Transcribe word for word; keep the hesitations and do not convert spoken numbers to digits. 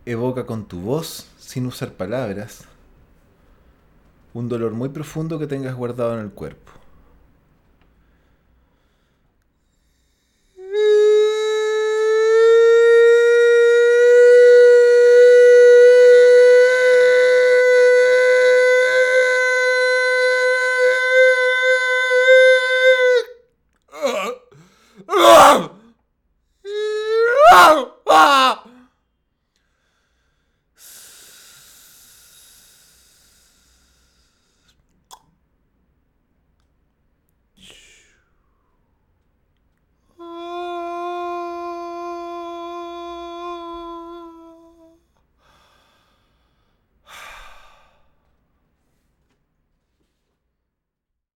evoca con tu voz, sin usar palabras, un dolor muy profundo que tengas guardado en el cuerpo.